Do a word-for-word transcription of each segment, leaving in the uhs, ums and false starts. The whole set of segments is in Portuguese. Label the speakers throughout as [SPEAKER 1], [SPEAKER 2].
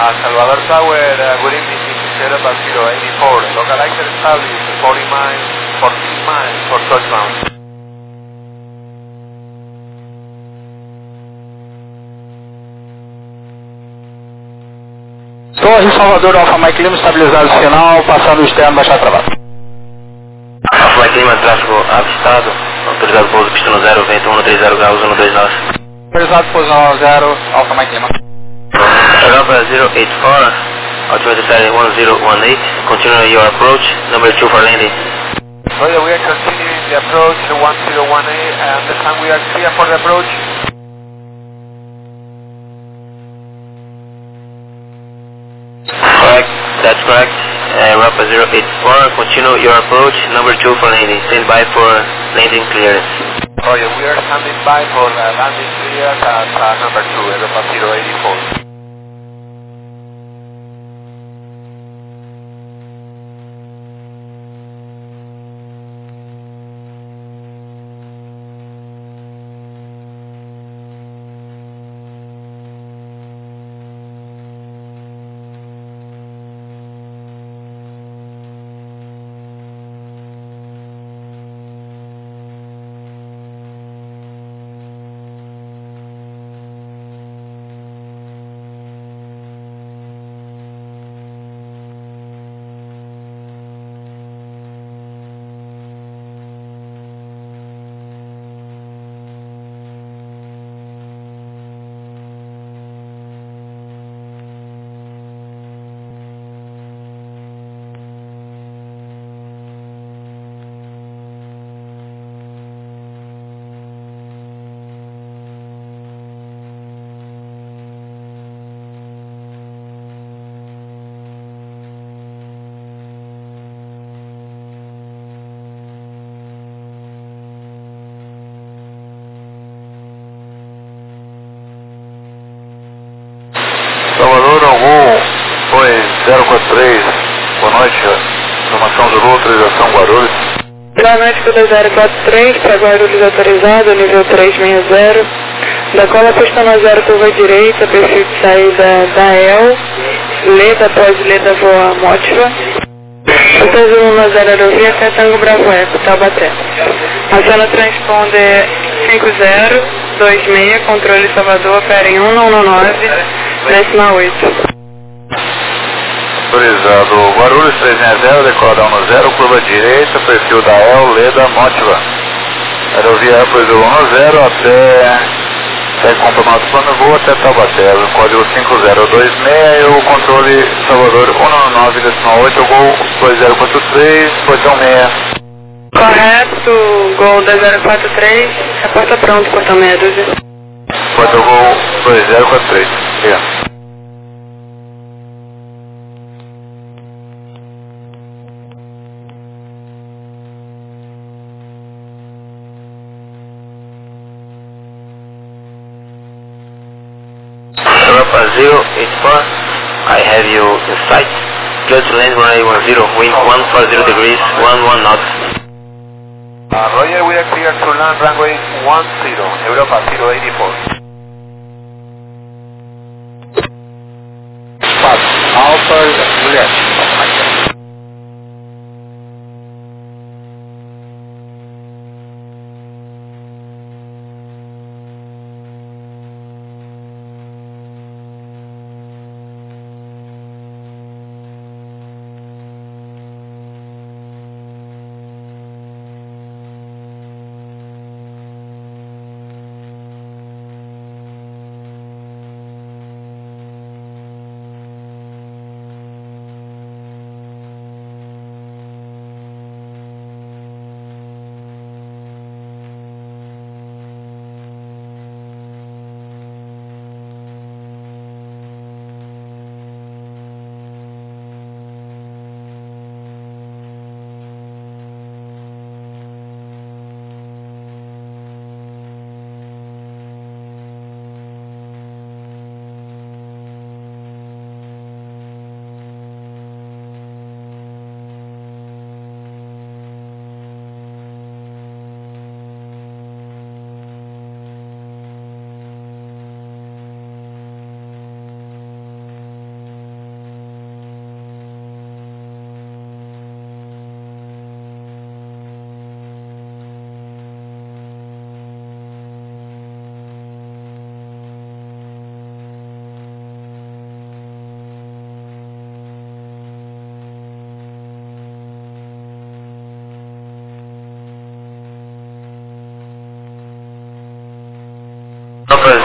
[SPEAKER 1] Salvador Tower, uh, good evening, this is zero zero eighty-four. Localizer established, forty miles, fourteen miles for touchdown.
[SPEAKER 2] Torre Salvador, Alfa Mike Lima, estabilizado final, passando o externo, baixar travado.
[SPEAKER 3] Alfa Mike Lima, tráfego avistado, autorizado pouso, pista no zero, vento um três zero graus, um dois nove.
[SPEAKER 2] Autorizado pouso zero, Alfa Mike Lima.
[SPEAKER 3] Europa zero eight four, altimeter setting one zero one eight, continue your approach, number two for landing.
[SPEAKER 1] Roger, we are continuing the approach one zero one eight, I understand we are clear for the approach.
[SPEAKER 3] Correct, that's correct. Uh, Europa zero eight four, continue your approach, number two for landing. Stand by for landing clearance.
[SPEAKER 1] Roger, we are standing by for uh, landing clearance at uh, number two, Europa zero eighty-four.
[SPEAKER 4] Salvador, algum, foi zero quatro três, boa noite, informação Zulu, autorização Guarulhos.
[SPEAKER 5] Boa noite, tudo zero quatro três, para Guarulhos autorizado, nível três seis zero. Da cola pista na zero, curva direita, perfil de saída da E L, Leda, pós Leda, voa Motiva. Hotel Zulu na zero, aerovia, até Tango Bravo Eco, Taubaté. Acena transponder cinco zero dois seis, controle Salvador, opera em um nove nove, décima oito.
[SPEAKER 4] Autorizado Guarulhos três seis zero, decola um zero, curva direita, perfil da E L, Leda, Motiva. Aerovia Apple Zulu um zero até, segue complemento plano voo até Taubaté, o código cinco zero dois seis e o controle Salvador um nove nove, décima oito, Gol dois zero quatro três, portão seis.
[SPEAKER 5] Correto, Gol dois zero quatro três, reporta pronto, portão meia dúzia.
[SPEAKER 4] Portão Gol dois zero quatro três, obrigado.
[SPEAKER 3] Europa zero eight four, I have you in sight. Clear to land runway one zero, wind one four zero degrees, one one knots.
[SPEAKER 1] Uh, Roger, we are clear to land runway one zero, Europa zero eighty-four.
[SPEAKER 2] Alfa, Juliette, Alfa Mike Lima.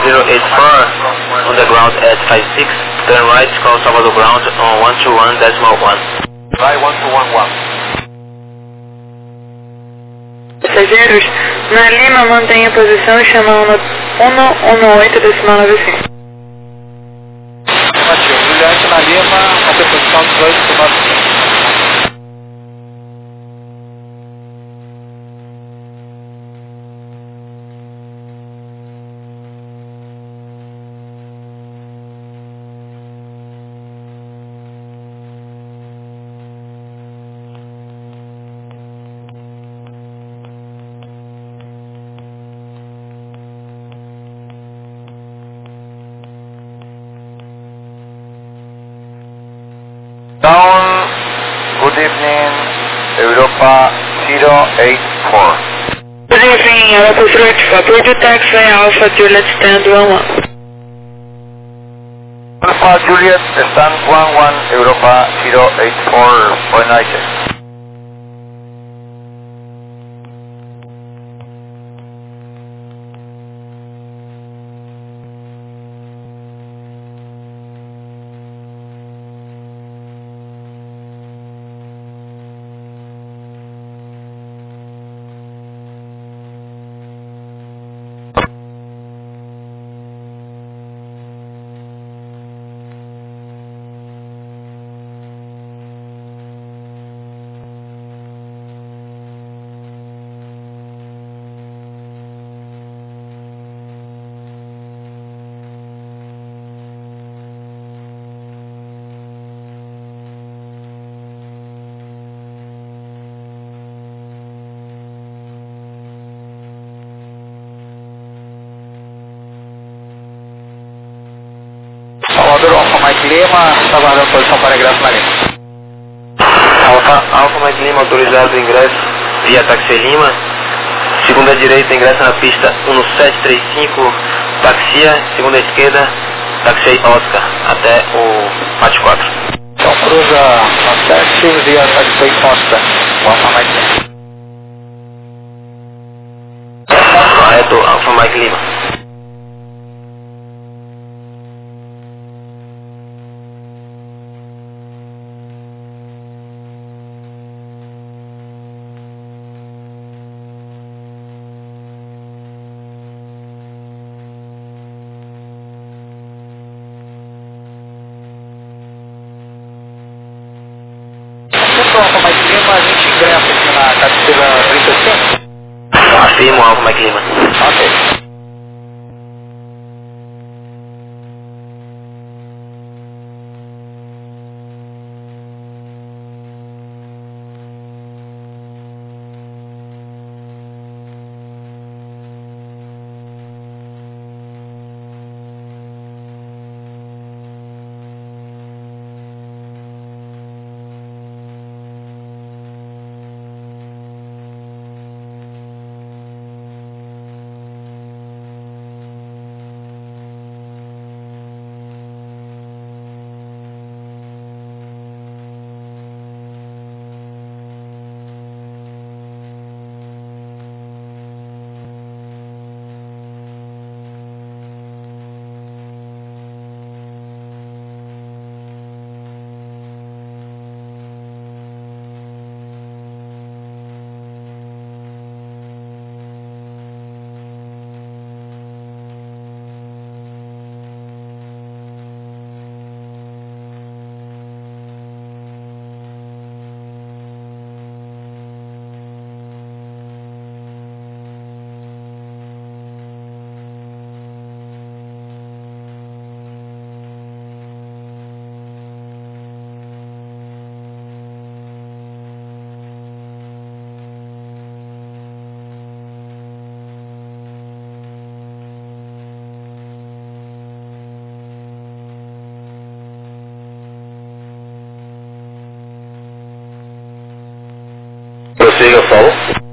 [SPEAKER 3] zero eight four on the ground at five six, turn right, call Salvador ground on one two one decimal one.
[SPEAKER 1] Vai one two one one.
[SPEAKER 5] Passageiros, na Lima mantenha a posição chamando um um oito decimal nove cinco.
[SPEAKER 2] Afirmativo. Juliette na Lima, mantém a posição dezoito nove cinco.
[SPEAKER 4] Down, good evening, Europa zero eight four.
[SPEAKER 5] Good evening, Europa zero eight four. Approach your taxi Alpha Juliet stand one one.
[SPEAKER 4] Alpha Juliet, stand one one, Europa zero eight four, buenas noches.
[SPEAKER 2] Salvador Alfa Mike Lima, está aguardando posição para ingresso na Lima.
[SPEAKER 3] Alfa, Alfa Mike Lima, autorizado o ingresso via Taxi Lima. Segunda direita, ingresso na pista um sete três cinco, taxia. Segunda esquerda, Taxi Oscar, até o Pátio quatro.
[SPEAKER 2] Então cruza a sete via Taxi Costa, o Alfa Mike Lima.
[SPEAKER 3] Correto, Alfa Mike Lima.
[SPEAKER 2] Alfa Mike Lima, a gente ingressa aqui na cabeceira trinta e cinco.
[SPEAKER 3] Afirmo, Alfa Mike Lima.
[SPEAKER 2] Ok.
[SPEAKER 3] Prossiga, Paulo.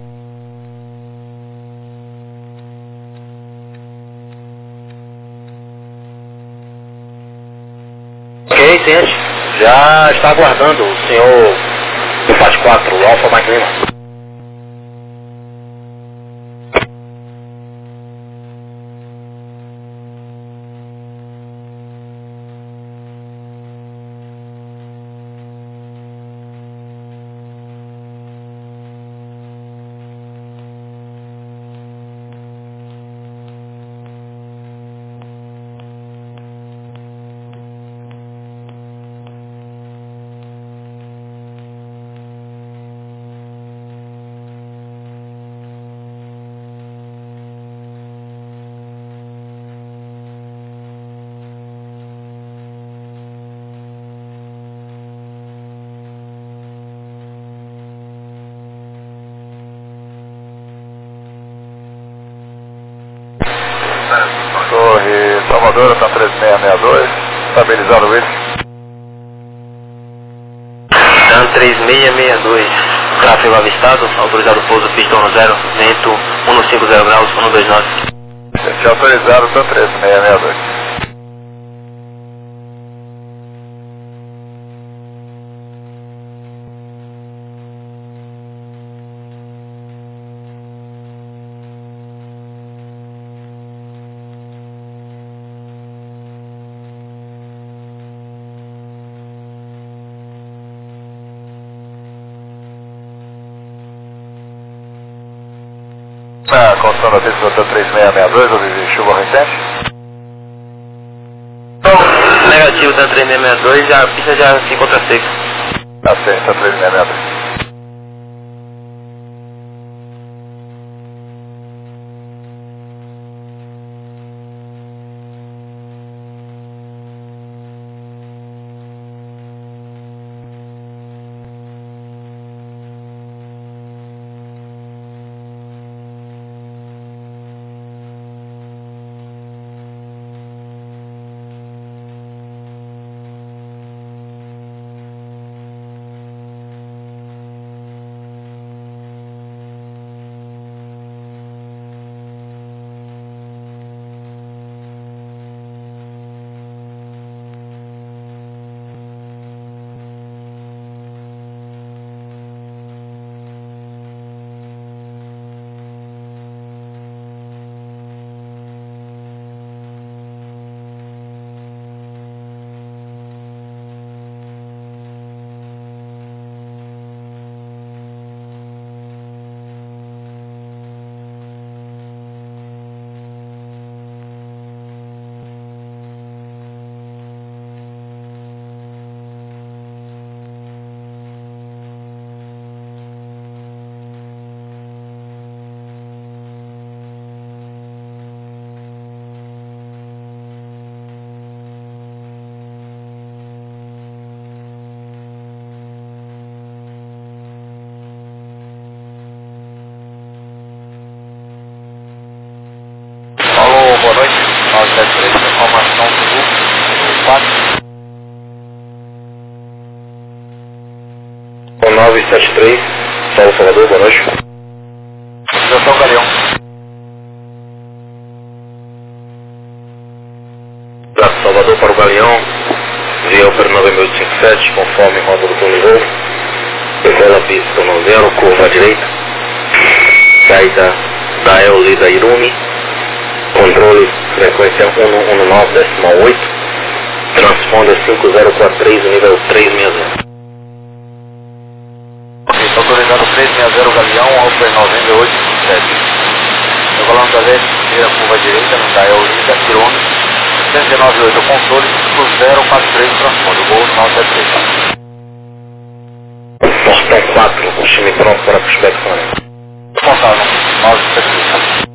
[SPEAKER 3] Ok, tente. Já está aguardando o senhor do Pátio quatro, o Alfa Mike Lima.
[SPEAKER 4] Torre Salvador, está três seis seis dois, estabilizado o whisky.
[SPEAKER 3] Dan três seis seis dois, tráfego avistado, autorizado pouso, pista um zero, vento cento e cinquenta graus, cento e vinte e nove.
[SPEAKER 4] Esse é autorizado, Dan três seis seis dois. A condição da pista do três seis seis dois, houve chuva recente?
[SPEAKER 3] Negativo, Dan três seis seis dois, a pista já se encontra seca.
[SPEAKER 4] Tá certo, Dan três seis seis dois. Boa noite, nove sete três, informação do quatro.
[SPEAKER 3] nove sete três, Paulo Salvador, boa noite.
[SPEAKER 4] Situação Galeão.
[SPEAKER 3] Da Salvador para o Galeão, via Opera nove mil oitocentos e cinquenta e sete, conforme rota do túnel novo. Decola a pista no zero, curva à direita. Saída da Eoli da Irumi. Controle frequência cento e nove decimal oito, transponder cinco zero quatro três, nível três seis zero.
[SPEAKER 4] Ok, está autorizado três seis zero Galeão, Alfa nove oito cinco sete. Regulando da leste, primeira curva direita, no da Eolida, Irome, cento e nove oito, controle cinco zero quatro três, transponder, voo nove sete três.
[SPEAKER 3] Portão quatro, o time pronto para prospecção.
[SPEAKER 4] Responsável, nove sete três.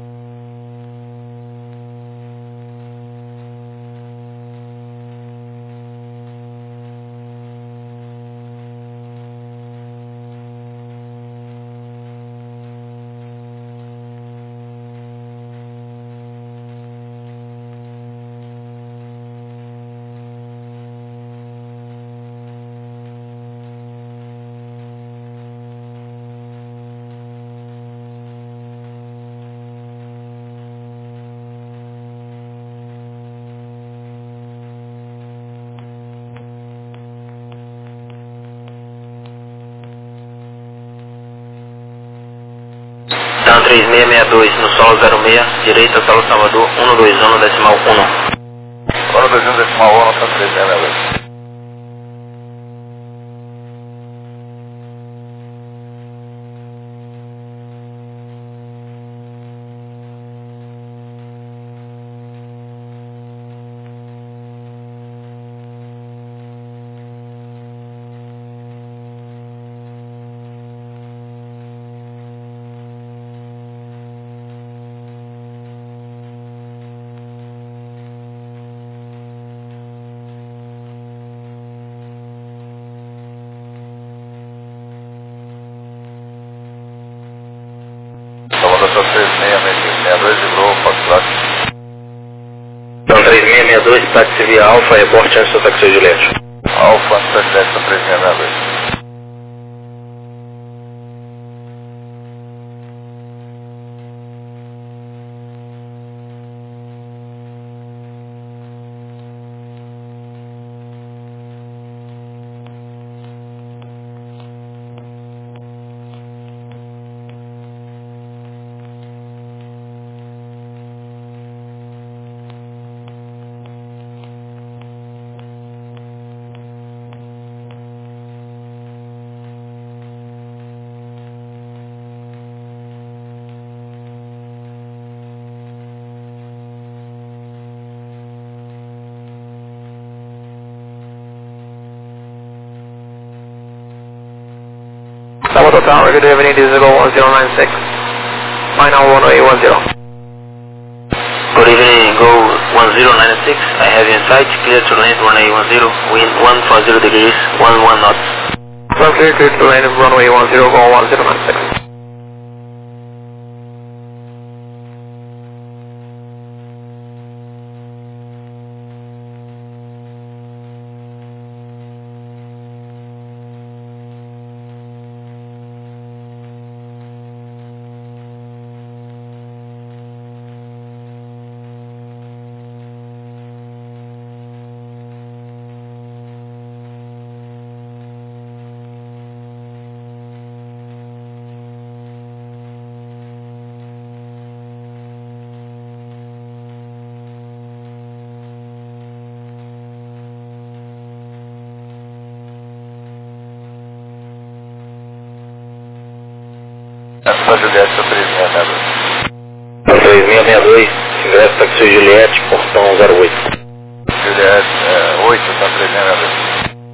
[SPEAKER 3] Dan três seis seis dois, no solo zero seis, direita, solo Salvador, cento e vinte e um decimal um.
[SPEAKER 4] Solo vinte e um decimal um, está três seis seis dois. Salvador três seis seis seis dois, livrou, Foxtrot.
[SPEAKER 3] sessenta e dois, táxi via Alfa, reporte antes do táxi Juliette.
[SPEAKER 4] Alfa, sete sete três seis seis dois.
[SPEAKER 3] Salvador Tower, good evening, this is Go one zero nine six. Final one oh eight one zero. Good evening, Go one zero nine six. I have you in sight, clear to land one eight one zero, wind one four zero degrees, one one knots. One clear, clear to land runway one zero, Go one zero nine six.
[SPEAKER 4] Essa Juliette, três seis seis dois.
[SPEAKER 3] três seis seis dois, ingresso táxi Juliette, portão zero oito.
[SPEAKER 4] Juliette, é, oito, tá três seis seis dois.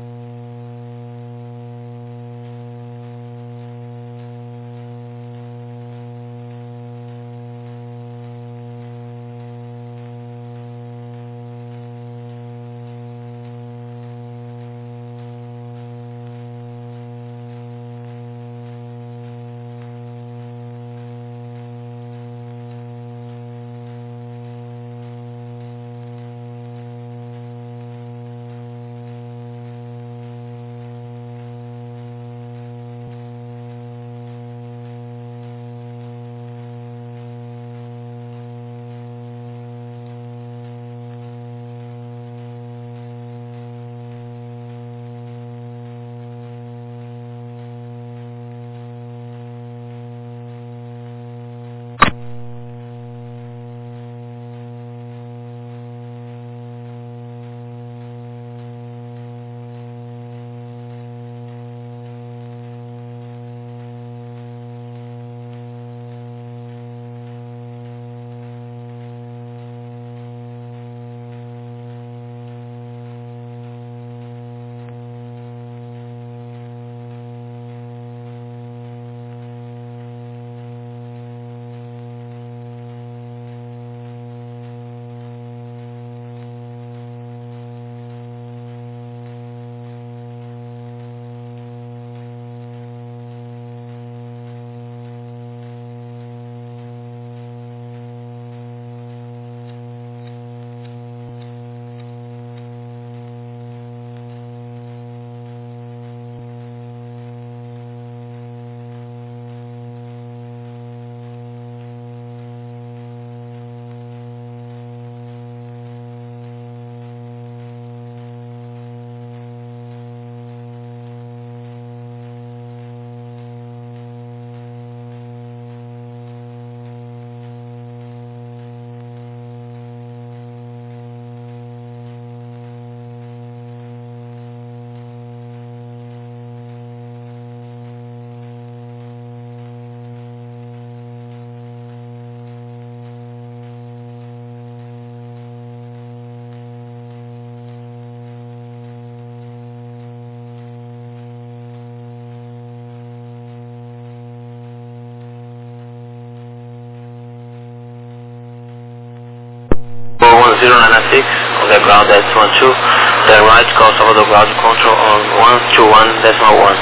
[SPEAKER 4] one zero nine six on the ground at one two, then right call Salvador ground control on one two one decimal one.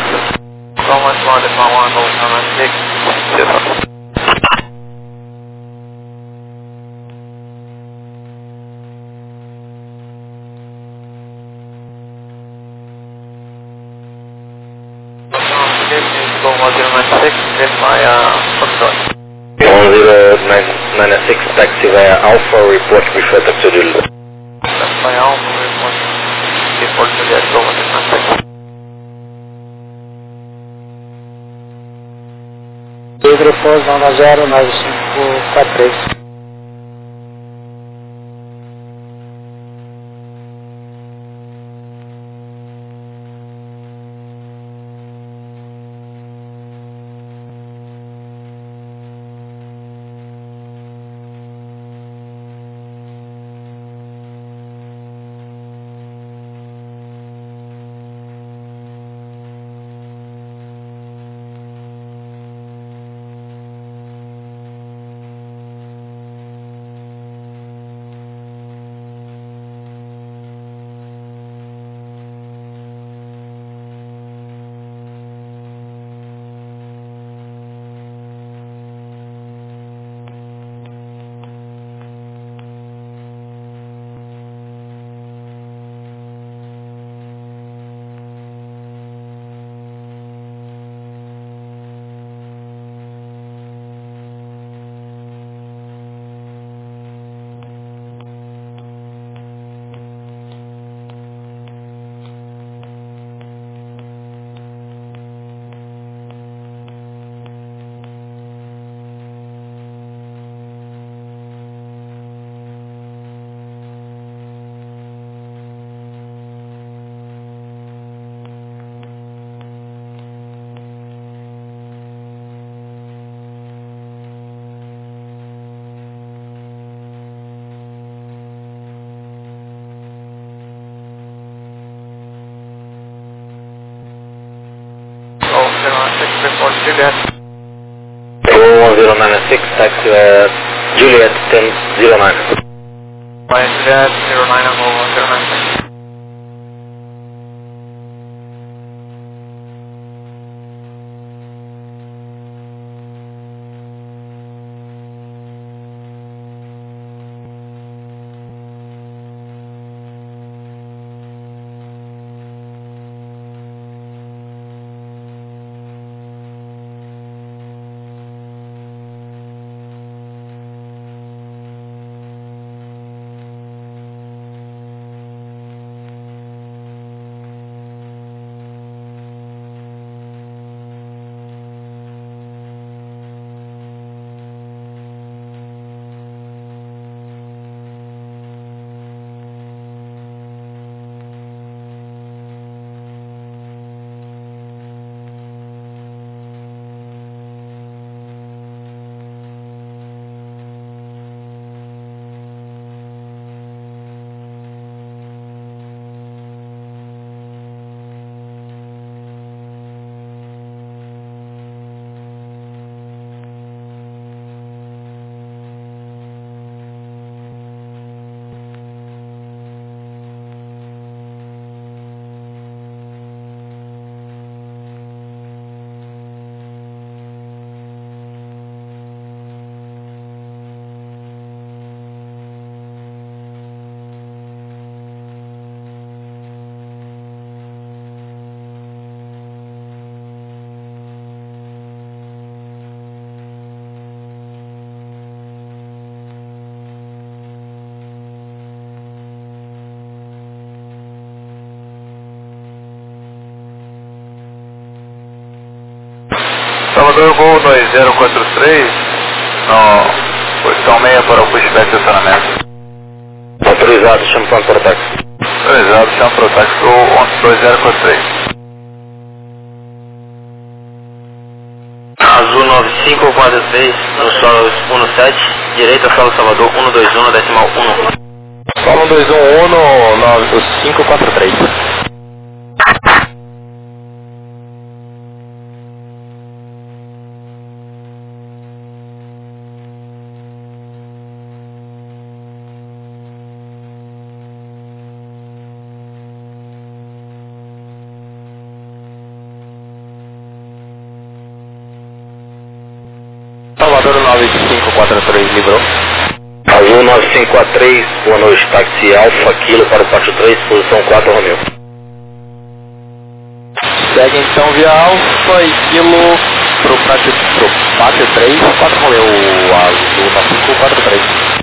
[SPEAKER 1] one two one decimal one, one zero nine six.
[SPEAKER 3] Yes, sir. one zero nine six, taxi via Alpha, report before taxi Juliet.
[SPEAKER 1] That's my Alpha, report, report Juliet, go on the contact.
[SPEAKER 2] Pedro, pós nove zero nove cinco quatro três.
[SPEAKER 1] Report Juliet.
[SPEAKER 3] one zero nine six, taxi uh, Juliet ten zero nine.
[SPEAKER 1] By Juliet zero nine and one zero nine six.
[SPEAKER 4] Salvador Gol dois zero quatro três, no posição meia para o pushback de estacionamento.
[SPEAKER 3] Autorizado, chama para o táxi.
[SPEAKER 4] Autorizado, chama para o táxi do dois zero quatro três.
[SPEAKER 3] Azul nove cinco quatro três, no solo um sete, direita solo Salvador um dois um, decimal um.
[SPEAKER 2] Solo um dois um um, nove cinco quatro três. Salvador nove cinco quatro três, livrou.
[SPEAKER 3] Azul nove cinco quatro três, boa noite, táxi Alfa, Kilo para o quatro três, posição quatro, Romeu.
[SPEAKER 2] Segue então via Alfa e Kilo pro Pátio, pro Pátio três, quatro Romeu, a Luna cinco quatro três.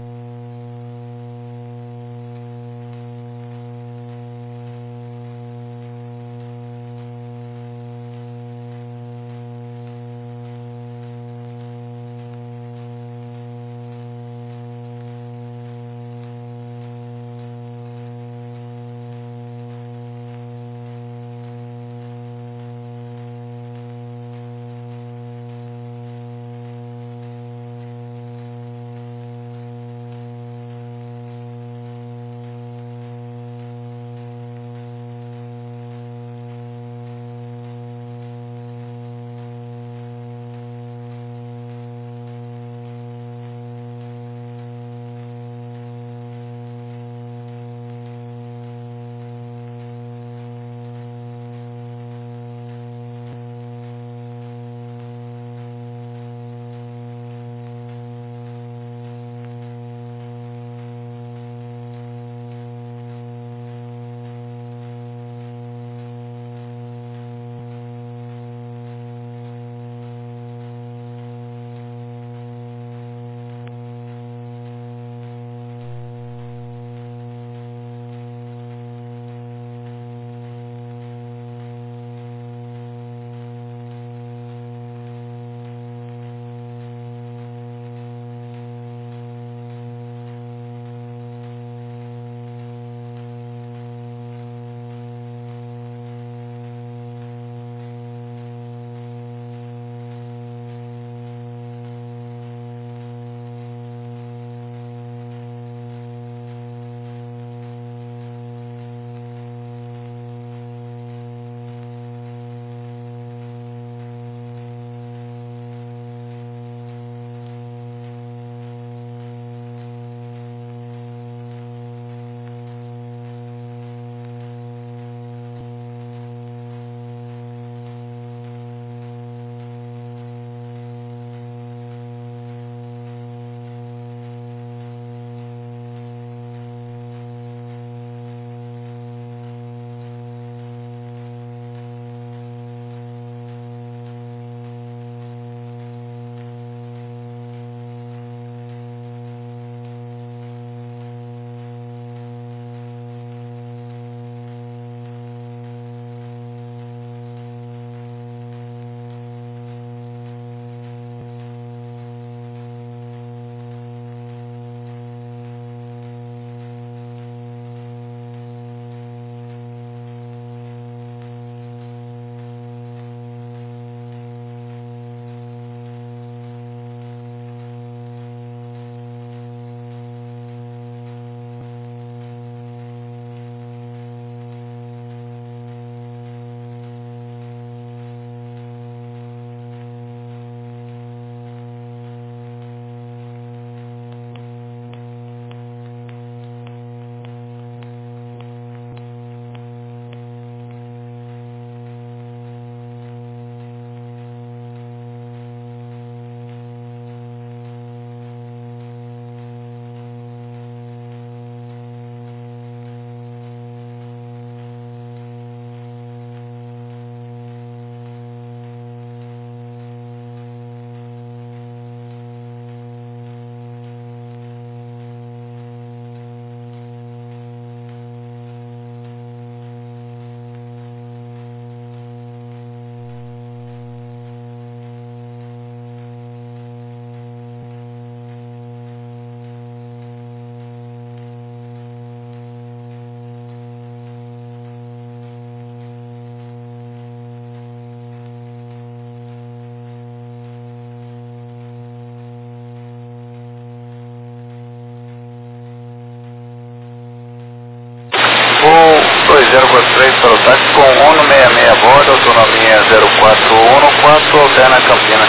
[SPEAKER 4] dois zero quatro três para o táxi com Uno sessenta e seis a bordo, autonomia zero quatro um quatro, alterna Campinas.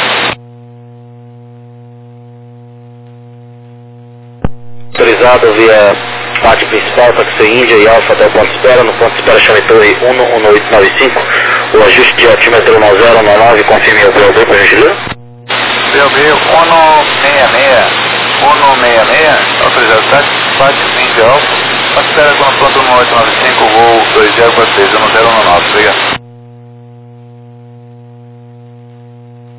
[SPEAKER 3] Autorizado via pátio principal, táxi Índia e Alfa até o ponto de espera, no ponto de espera chame Torre um um oito nove cinco, o ajuste de altímetro um zero um nove, confirme o P O B para gentileza.
[SPEAKER 4] P O B Uno sessenta e seis, Uno sessenta e seis, autorizado táxi, pátio Índia Alfa. Espera com a pronto um oito nove cinco, voo dois zero quatro três um zero um nove, obrigado.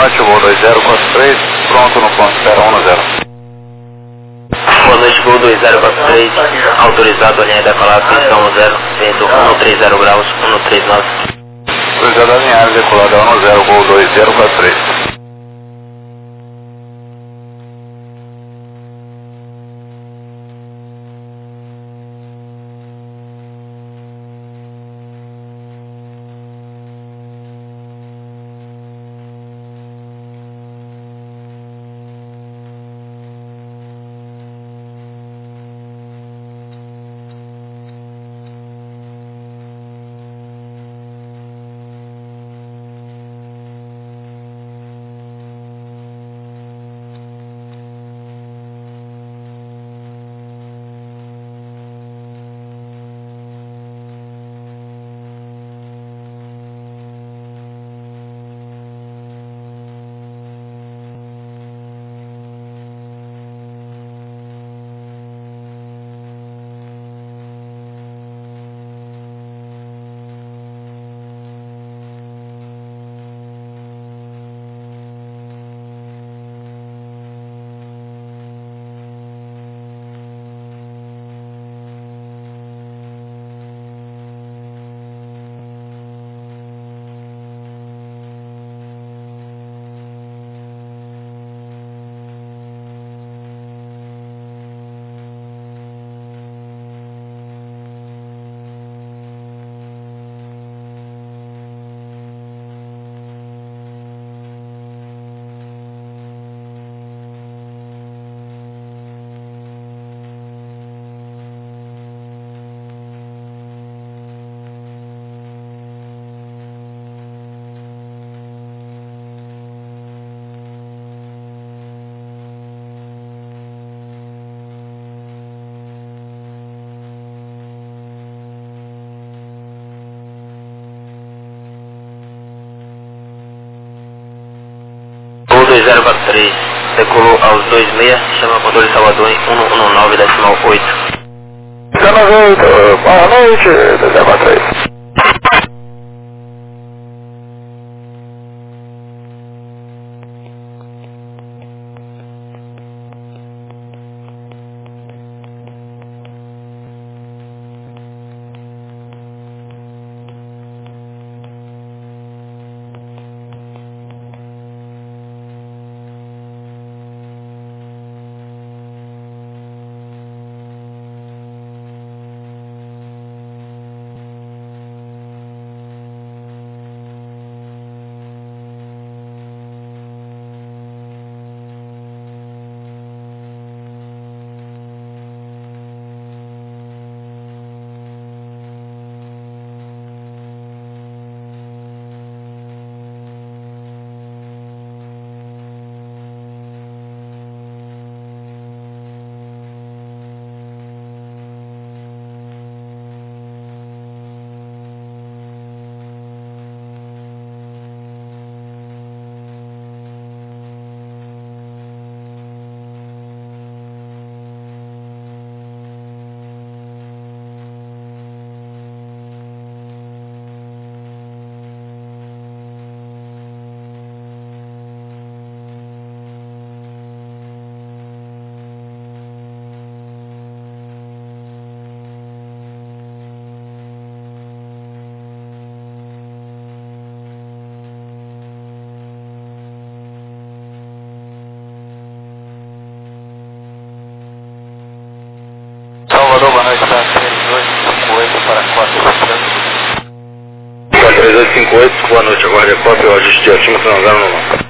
[SPEAKER 4] noite, voo dois zero quatro três, pronto no ponto zero um zero.
[SPEAKER 3] Boa noite, voo dois zero quatro três, autorizado a linha decolar, atenção zero, vento um três zero graus, um três nove.
[SPEAKER 4] Autorizado a linha decolada um zero, voo dois zero quatro três.
[SPEAKER 3] dois zero quatro três, decolou aos dois seis, chama o controle Salvador em um um nove decimal oito.
[SPEAKER 4] Boa noite, dois zero quatro três.
[SPEAKER 1] Salvador, boa noite, tá três dois cinco oito para quatro
[SPEAKER 3] três dois cinco oito, boa noite, aguarde a cópia, o ajuste de altímetro não zero nove.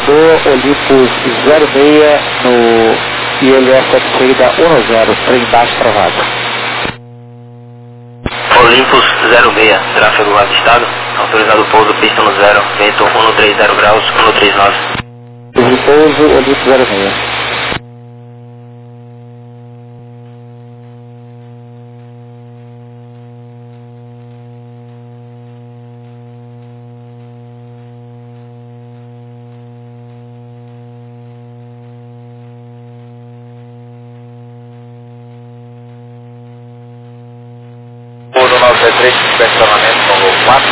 [SPEAKER 2] Salvador, Olympus zero seis no I L S de saída um zero, trem baixo travado.
[SPEAKER 3] Olympus zero seis, tráfego avistado, autorizado pouso, pista no zero, vento cento e trinta graus, cento e trinta e nove.
[SPEAKER 2] De pouso, Olympus zero seis.
[SPEAKER 1] Pouso nove sete três, estacionamento no Golfo quatro.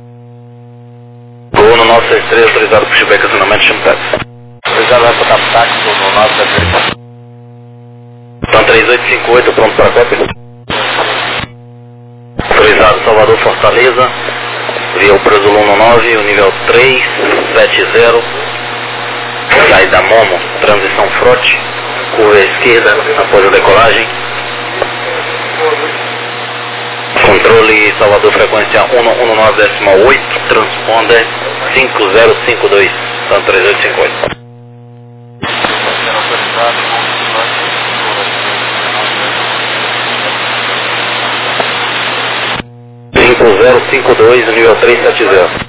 [SPEAKER 3] Gol no nove seis três, autorizado por Chibeca, acionamento, chama táxi.
[SPEAKER 1] Autorizado vai para táxi no nove sete três.
[SPEAKER 3] Então três oito cinco oito, pronto para cópia. Autorizado Salvador Fortaleza, via o Preso um nove, o nível três sete zero, saída Momo, transição frote, curva à esquerda após a decolagem. Controle Salvador, frequência um um nove decimal oito, transponder cinco zero cinco dois, então três oito cinco oito. cinco zero cinco dois, nível três sete zero.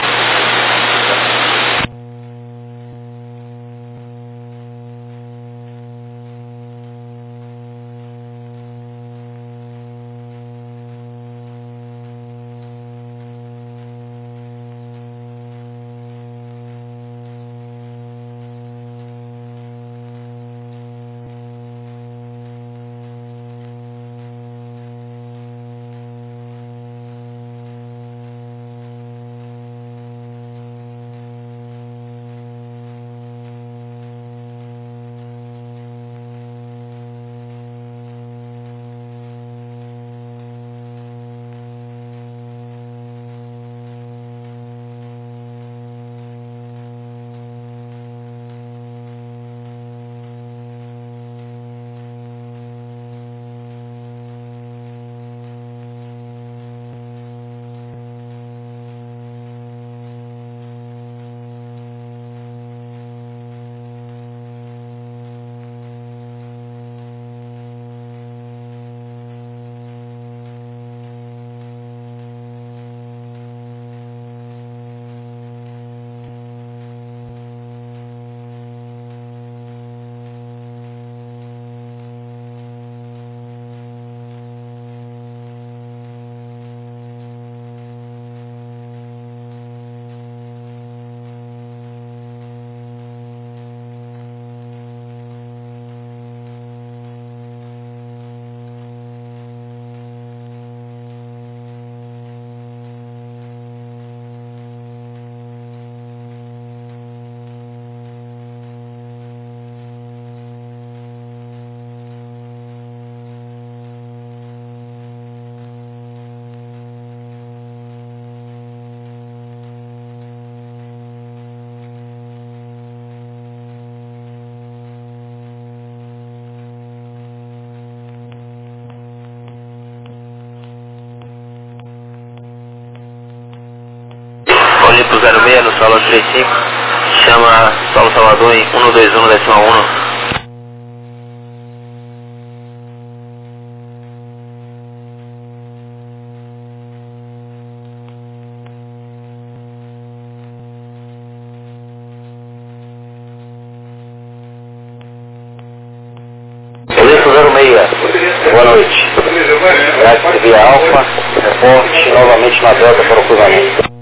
[SPEAKER 3] Olympus zero seis no solo trinta e cinco, chama Solo Salvador em cento e vinte e um decimal um. Olympus zero seis, boa noite. Táxi via Alfa, reporte novamente na Delta para o cruzamento.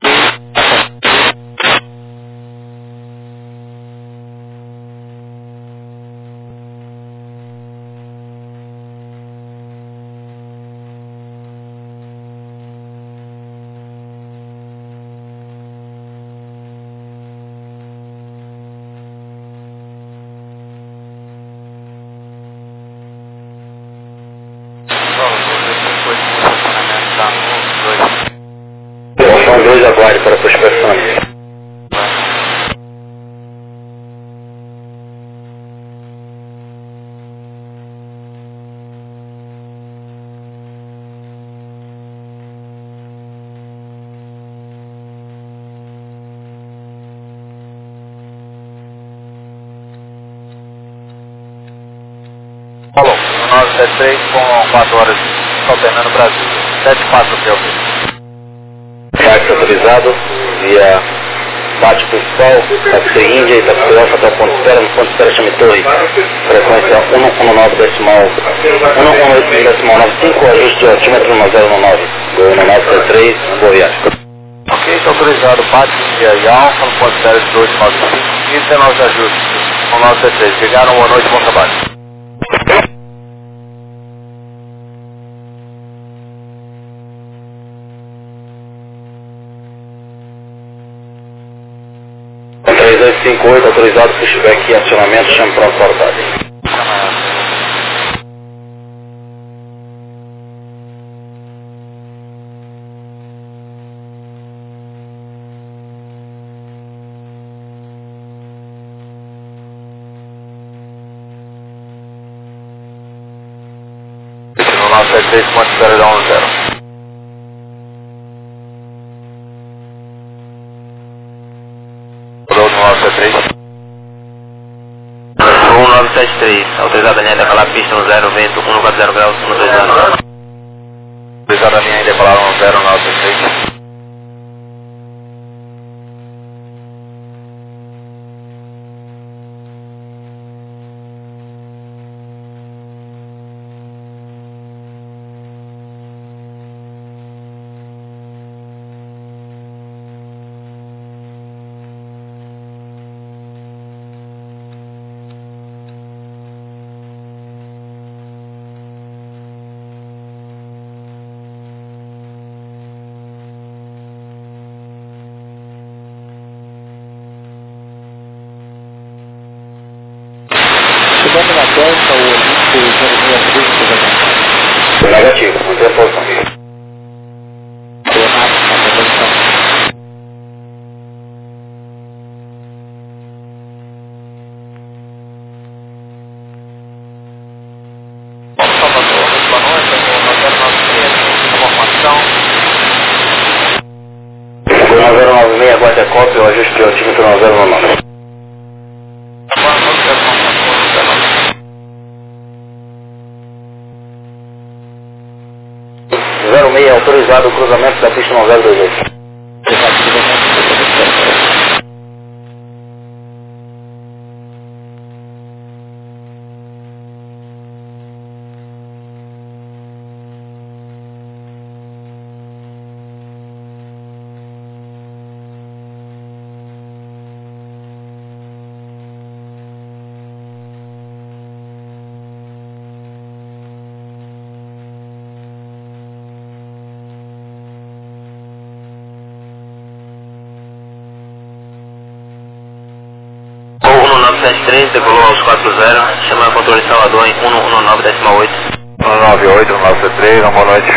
[SPEAKER 3] São dois, aguarde para prospecção.
[SPEAKER 4] Falou, no nove sete três com quatro horas só Fernando Brasil. sete quatro P L V.
[SPEAKER 3] Táxi autorizado via bate principal, taxi Índia e taxi Alfa até o ponto de espera, no ponto de espera chame Torre, frequência cento e dezesseis decimal, cento e dezesseis decimal noventa e cinco, ajuste de altímetro no zero um nove, do nove sete três, boa viagem.
[SPEAKER 4] Ok, está autorizado, bate Índia e Alfa, no ponto de espera de dois nove cinco, e dezenove ajustes, no nove sete três. Chegaram, boa noite, bom trabalho.
[SPEAKER 3] três dois cinco oito, autorizado, pushback e acionamento, chame pronto para o táxi.
[SPEAKER 4] No nove sete três, ponto de espera da um zero. nove sete três.
[SPEAKER 3] um nove sete três, autorizado a linha decolar pista no zero, vento um quatro zero graus, um dois zero.
[SPEAKER 4] Autorizado a linha decolar no zero nove sete três.
[SPEAKER 2] Chegando na Delta, o Olimpo zero seis três, chegando.
[SPEAKER 3] Negativo, mantém a posição.
[SPEAKER 2] Renato, na posição.
[SPEAKER 1] Salvador, muito boa noite, eu vou no zero nove seis, informação.
[SPEAKER 3] no zero nove seis, aguarde a cópia, o ajuste de altímetro no zero nove.
[SPEAKER 1] Boa noite, quero informação no zero nove seis.
[SPEAKER 3] zero seis, autorizado o cruzamento da pista no zero dois oito. um nove sete três, decolou aos quatro zero, chama controle Salvador em cento e dezesseis decimal oito.
[SPEAKER 4] um nove oito, nove sete três, boa noite.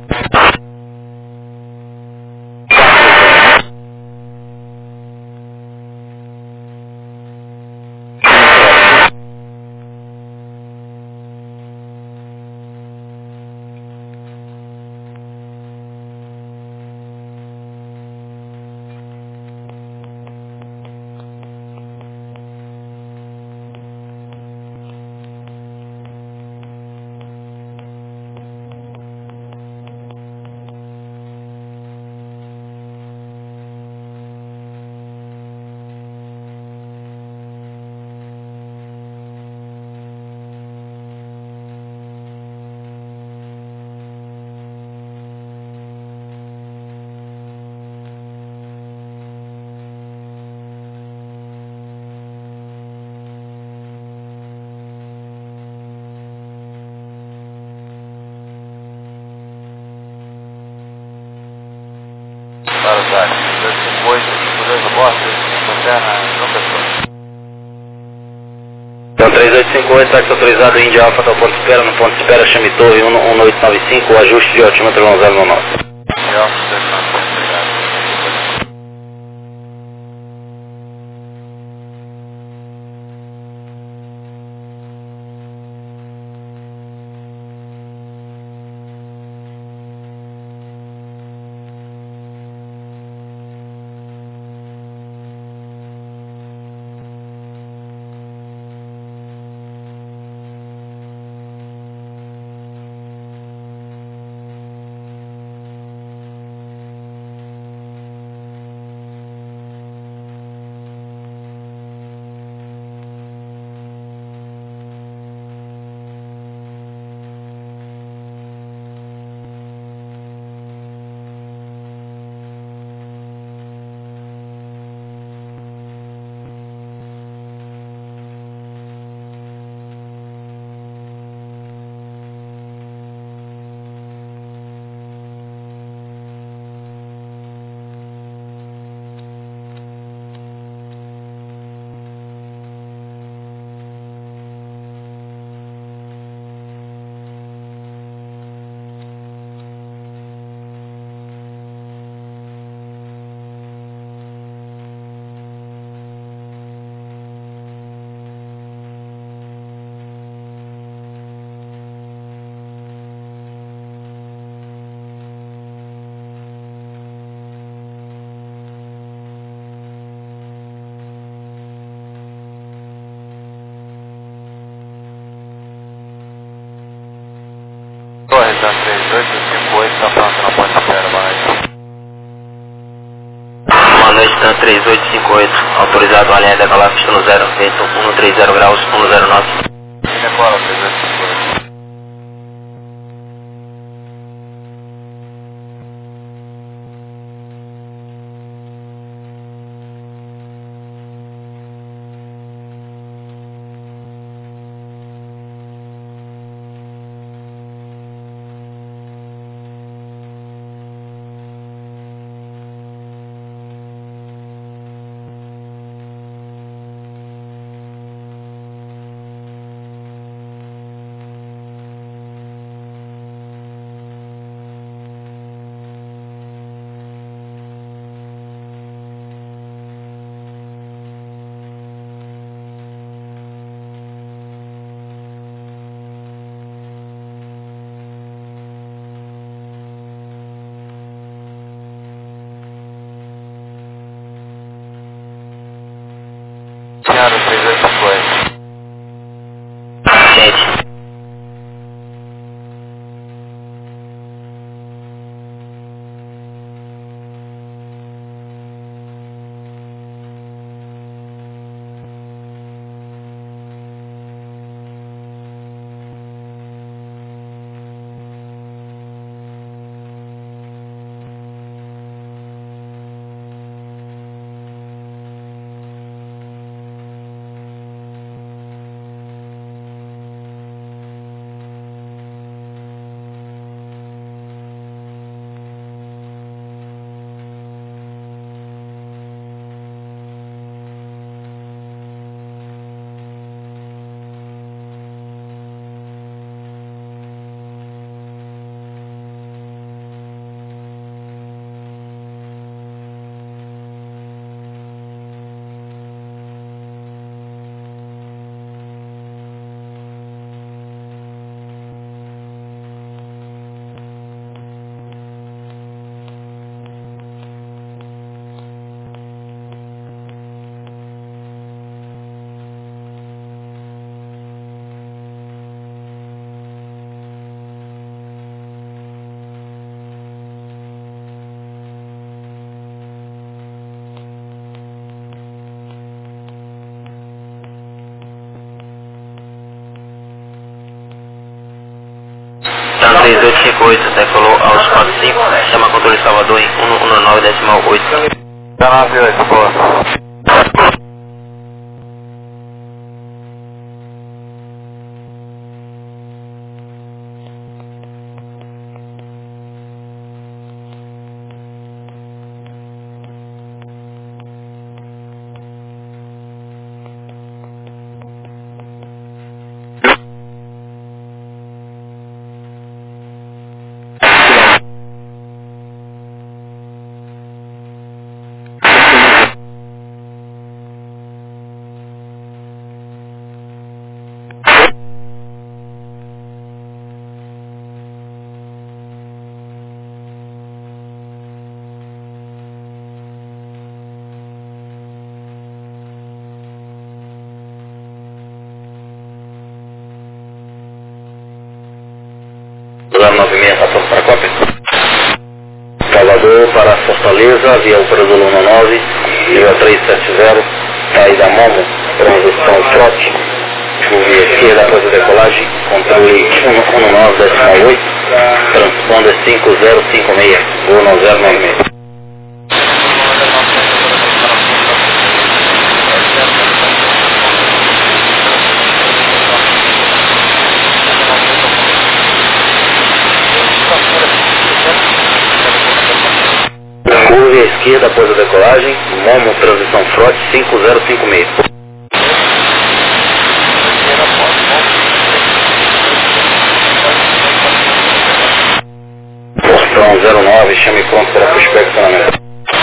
[SPEAKER 4] Para os dados, dois cinco oito, cinco dois no bordo, dois cinco lanterna, João Pessoa.
[SPEAKER 3] Então três oito cinco oito, táxi autorizado, Índia Alfa, até o ponto de espera, no ponto de espera, chame Torre um oito nove cinco, ajuste de altímetro no zero nove.
[SPEAKER 4] Índia Alfa, dois nove cinco, obrigado.
[SPEAKER 1] da três oito cinco oito, está pronto na ponte zero, boa noite.
[SPEAKER 3] Boa noite, TAM três oito cinco oito, autorizado a linha decolar pista no zero, vento cento e trinta graus, cento e nove.
[SPEAKER 1] E decola três oito cinco oito. Senhora, três oito cinco oito.
[SPEAKER 3] Gente. TAM três oito cinco oito, decolou aos quatro cinco, chama controle Salvador em cento e dezenove decimal oito.
[SPEAKER 1] dezenove oito, boa.
[SPEAKER 3] nove seis, retorno para cópia. Salvador para Fortaleza, via operador um nove, nível três sete zero, saída Momo, transição trote, via esquerda após a decolagem, controle um nove decimal oito, transponder cinco zero cinco seis, voo nove zero nove seis. Curva à esquerda após a decolagem, Momo, transição Frot cinco zero cinco seis. Portão zero nove, chame pronto para inspecionamento.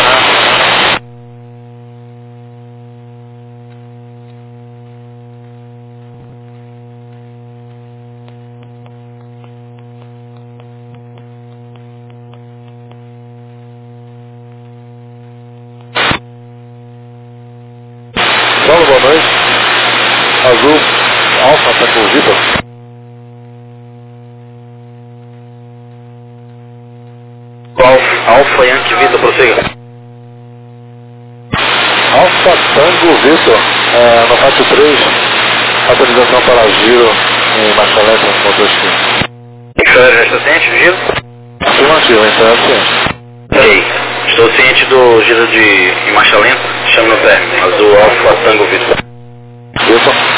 [SPEAKER 1] Paulo, boa noite. Azul, Alfa, Taco Vitor.
[SPEAKER 3] Alfa Yankee Vitor, prossiga.
[SPEAKER 4] Alfa Tango Vitor, é, no pátio três, autorização para giro em marcha lenta no motor esquerdo.
[SPEAKER 3] Já está ciente do giro?
[SPEAKER 4] Afirmativo, então é ciente.
[SPEAKER 3] Ei, estou ciente do giro de em marcha lenta, chame no término, azul Alfa Tango Vitor.
[SPEAKER 4] Vitor.